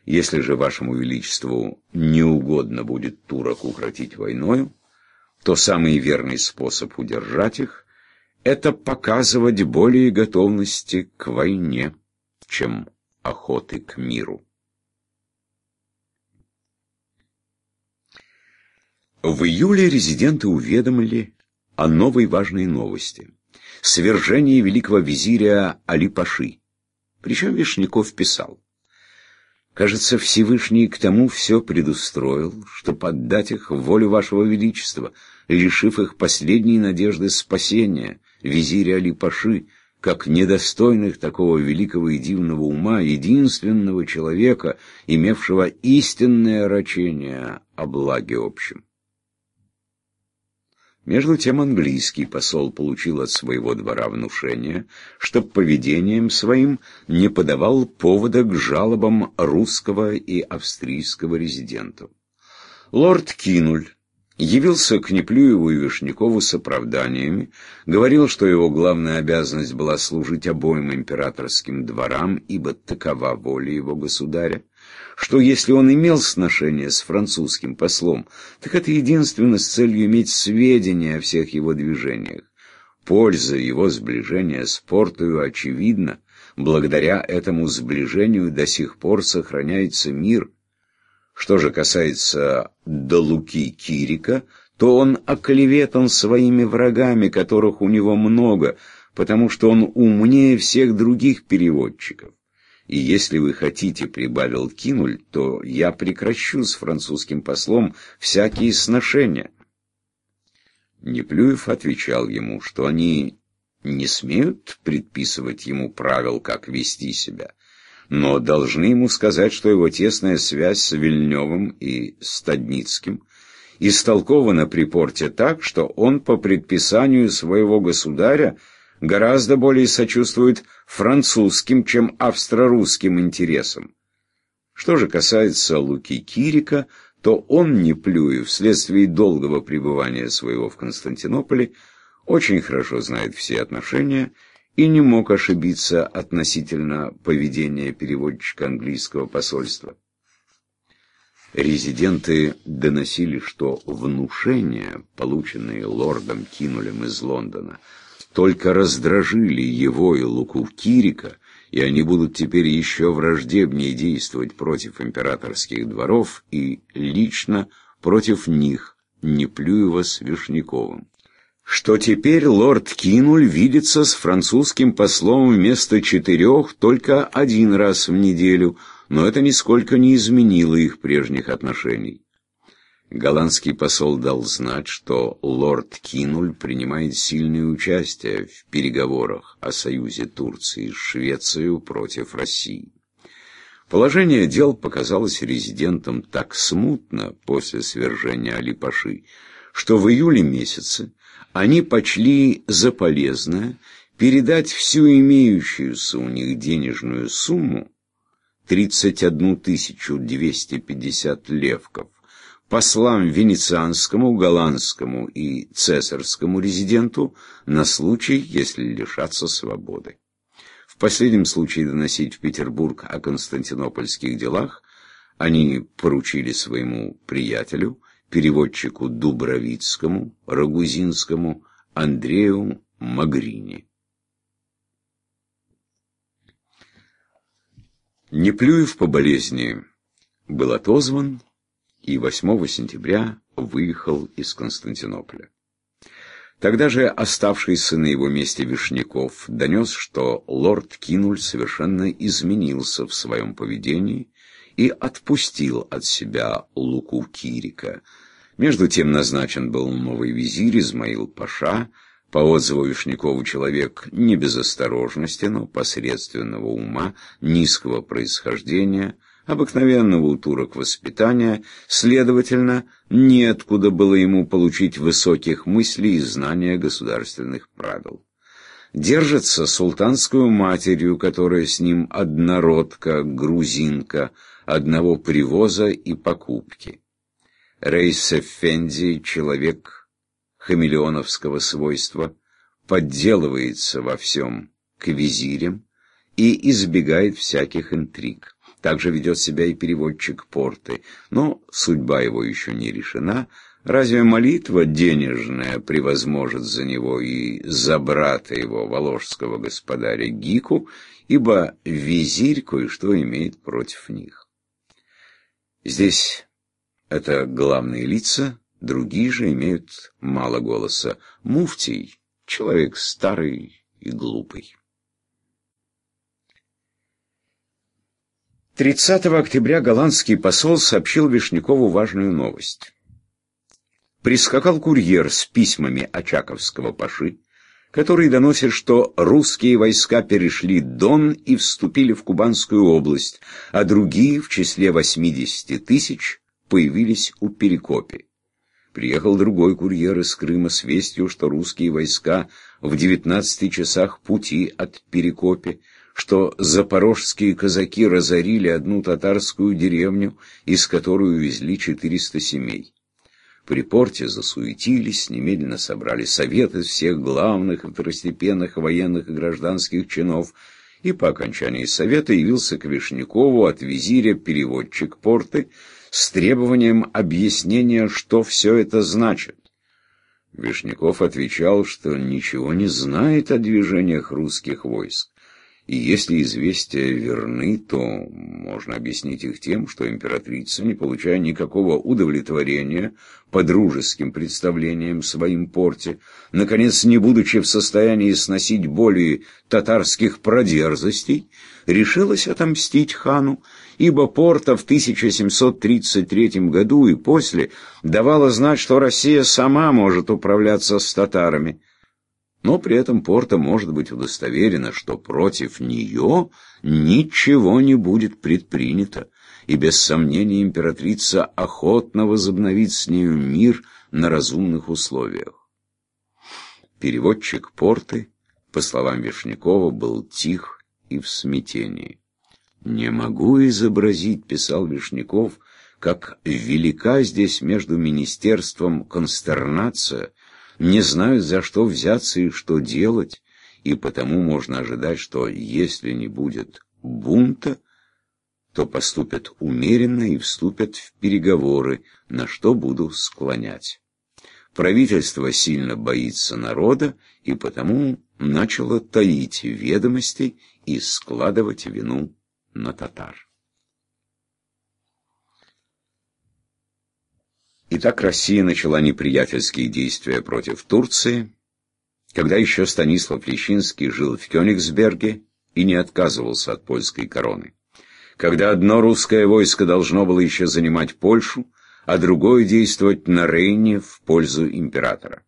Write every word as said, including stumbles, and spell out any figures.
Если же вашему величеству не угодно будет турок укротить войною, то самый верный способ удержать их — это показывать более готовности к войне, чем охоты к миру. В июле резиденты уведомили о новой важной новости — свержении великого визиря Али-Паши. Причем Вишняков писал: «Кажется, Всевышний к тому все предустроил, чтобы отдать их в волю вашего величества, лишив их последней надежды спасения, визиря Али-Паши, как недостойных такого великого и дивного ума, единственного человека, имевшего истинное рачение о благе общем». Между тем английский посол получил от своего двора внушение, чтоб поведением своим не подавал повода к жалобам русского и австрийского резидентов. Лорд Кинуль явился к Неплюеву и Вишнякову с оправданиями, говорил, что его главная обязанность была служить обоим императорским дворам, ибо такова воля его государя, что если он имел сношение с французским послом, так это единственно с целью иметь сведения о всех его движениях. Польза его сближения с Портою очевидна, благодаря этому сближению до сих пор сохраняется мир. Что же касается до Луки Кирика, то он оклеветан своими врагами, которых у него много, потому что он умнее всех других переводчиков. И если вы хотите, — прибавил Кинуль, — то я прекращу с французским послом всякие сношения. Неплюев отвечал ему, что они не смеют предписывать ему правил, как вести себя, но должны ему сказать, что его тесная связь с Вильнёвым и Стадницким истолкована при порте так, что он по предписанию своего государя гораздо более сочувствует французским, чем австро-русским интересам. Что же касается Луки Кирика, то он, Неплюев, вследствие долгого пребывания своего в Константинополе, очень хорошо знает все отношения и не мог ошибиться относительно поведения переводчика английского посольства. Резиденты доносили, что внушения, полученные лордом Кинулем из Лондона, только раздражили его и Луку Кирика, и они будут теперь еще враждебнее действовать против императорских дворов и лично против них, Неплюева с Вишняковым. Что теперь лорд Кинуль видится с французским послом вместо четырех только один раз в неделю, но это нисколько не изменило их прежних отношений. Голландский посол дал знать, что лорд Кинуль принимает сильное участие в переговорах о союзе Турции с Швецией против России. Положение дел показалось резидентам так смутно после свержения Али-Паши, что в июле месяце они почли за полезное передать всю имеющуюся у них денежную сумму тридцать одну тысячу двести пятьдесят левков послам венецианскому, голландскому и цесарскому резиденту на случай, если лишатся свободы. В последнем случае доносить в Петербург о константинопольских делах они поручили своему приятелю, переводчику Дубровицкому, Рагузинскому, Андрею Магрини. Неплюев по болезни был отозван и восьмого сентября выехал из Константинополя. Тогда же оставшийся на его месте Вишняков донес, что лорд Кинуль совершенно изменился в своем поведении и отпустил от себя Луку Кирика. Между тем назначен был новый визирь Измаил-паша, по отзыву Вишнякову человек не без осторожности, но посредственного ума, низкого происхождения, обыкновенного у турок воспитания, следовательно, неоткуда было ему получить высоких мыслей и знания государственных правил. Держится султанскую матерью, которая с ним однородка, грузинка, одного привоза и покупки. Рейс-эфенди, человек хамелеоновского свойства, подделывается во всем к визирям и избегает всяких интриг. также ведет себя и переводчик Порты, но судьба его еще не решена. Разве молитва денежная превозможет за него и за брата его, воложского господаря Гику, ибо визирь кое-что имеет против них. Здесь это главные лица, другие же имеют мало голоса. Муфтий — человек старый и глупый. тридцатого октября голландский посол сообщил Вишнякову важную новость. Прискакал курьер с письмами очаковского паши, который доносит, что русские войска перешли Дон и вступили в Кубанскую область, а другие, в числе восьмидесяти тысяч, появились у Перекопи. Приехал другой курьер из Крыма с вестью, что русские войска в девятнадцати часах пути от Перекопи, что запорожские казаки разорили одну татарскую деревню, из которой увезли четыреста семей. При порте засуетились, немедленно собрали совет из всех главных и второстепенных военных и гражданских чинов, и по окончании совета явился к Вишнякову от визиря переводчик Порты с требованием объяснения, что все это значит. Вишняков отвечал, что ничего не знает о движениях русских войск. И если известия верны, то можно объяснить их тем, что императрица, не получая никакого удовлетворения по дружеским представлениям своим Порте, наконец, не будучи в состоянии сносить более татарских продерзостей, решилась отомстить хану, ибо Порта в тысяча семьсот тридцать третьем году и после давала знать, что Россия сама может управляться с татарами. Но при этом Порта может быть удостоверена, что против нее ничего не будет предпринято, и без сомнения императрица охотно возобновит с нею мир на разумных условиях. Переводчик Порты, по словам Вишнякова, был тих и в смятении. «Не могу изобразить, — писал Вишняков, — как велика здесь между министерством констернация, не знают, за что взяться и что делать, и потому можно ожидать, что если не будет бунта, то поступят умеренно и вступят в переговоры, на что буду склонять. Правительство сильно боится народа, и потому начало таить ведомости и складывать вину на татар». Итак, Россия начала неприятельские действия против Турции, когда еще Станислав Лещинский жил в Кёнигсберге и не отказывался от польской короны. Когда одно русское войско должно было еще занимать Польшу, а другое действовать на Рейне в пользу императора.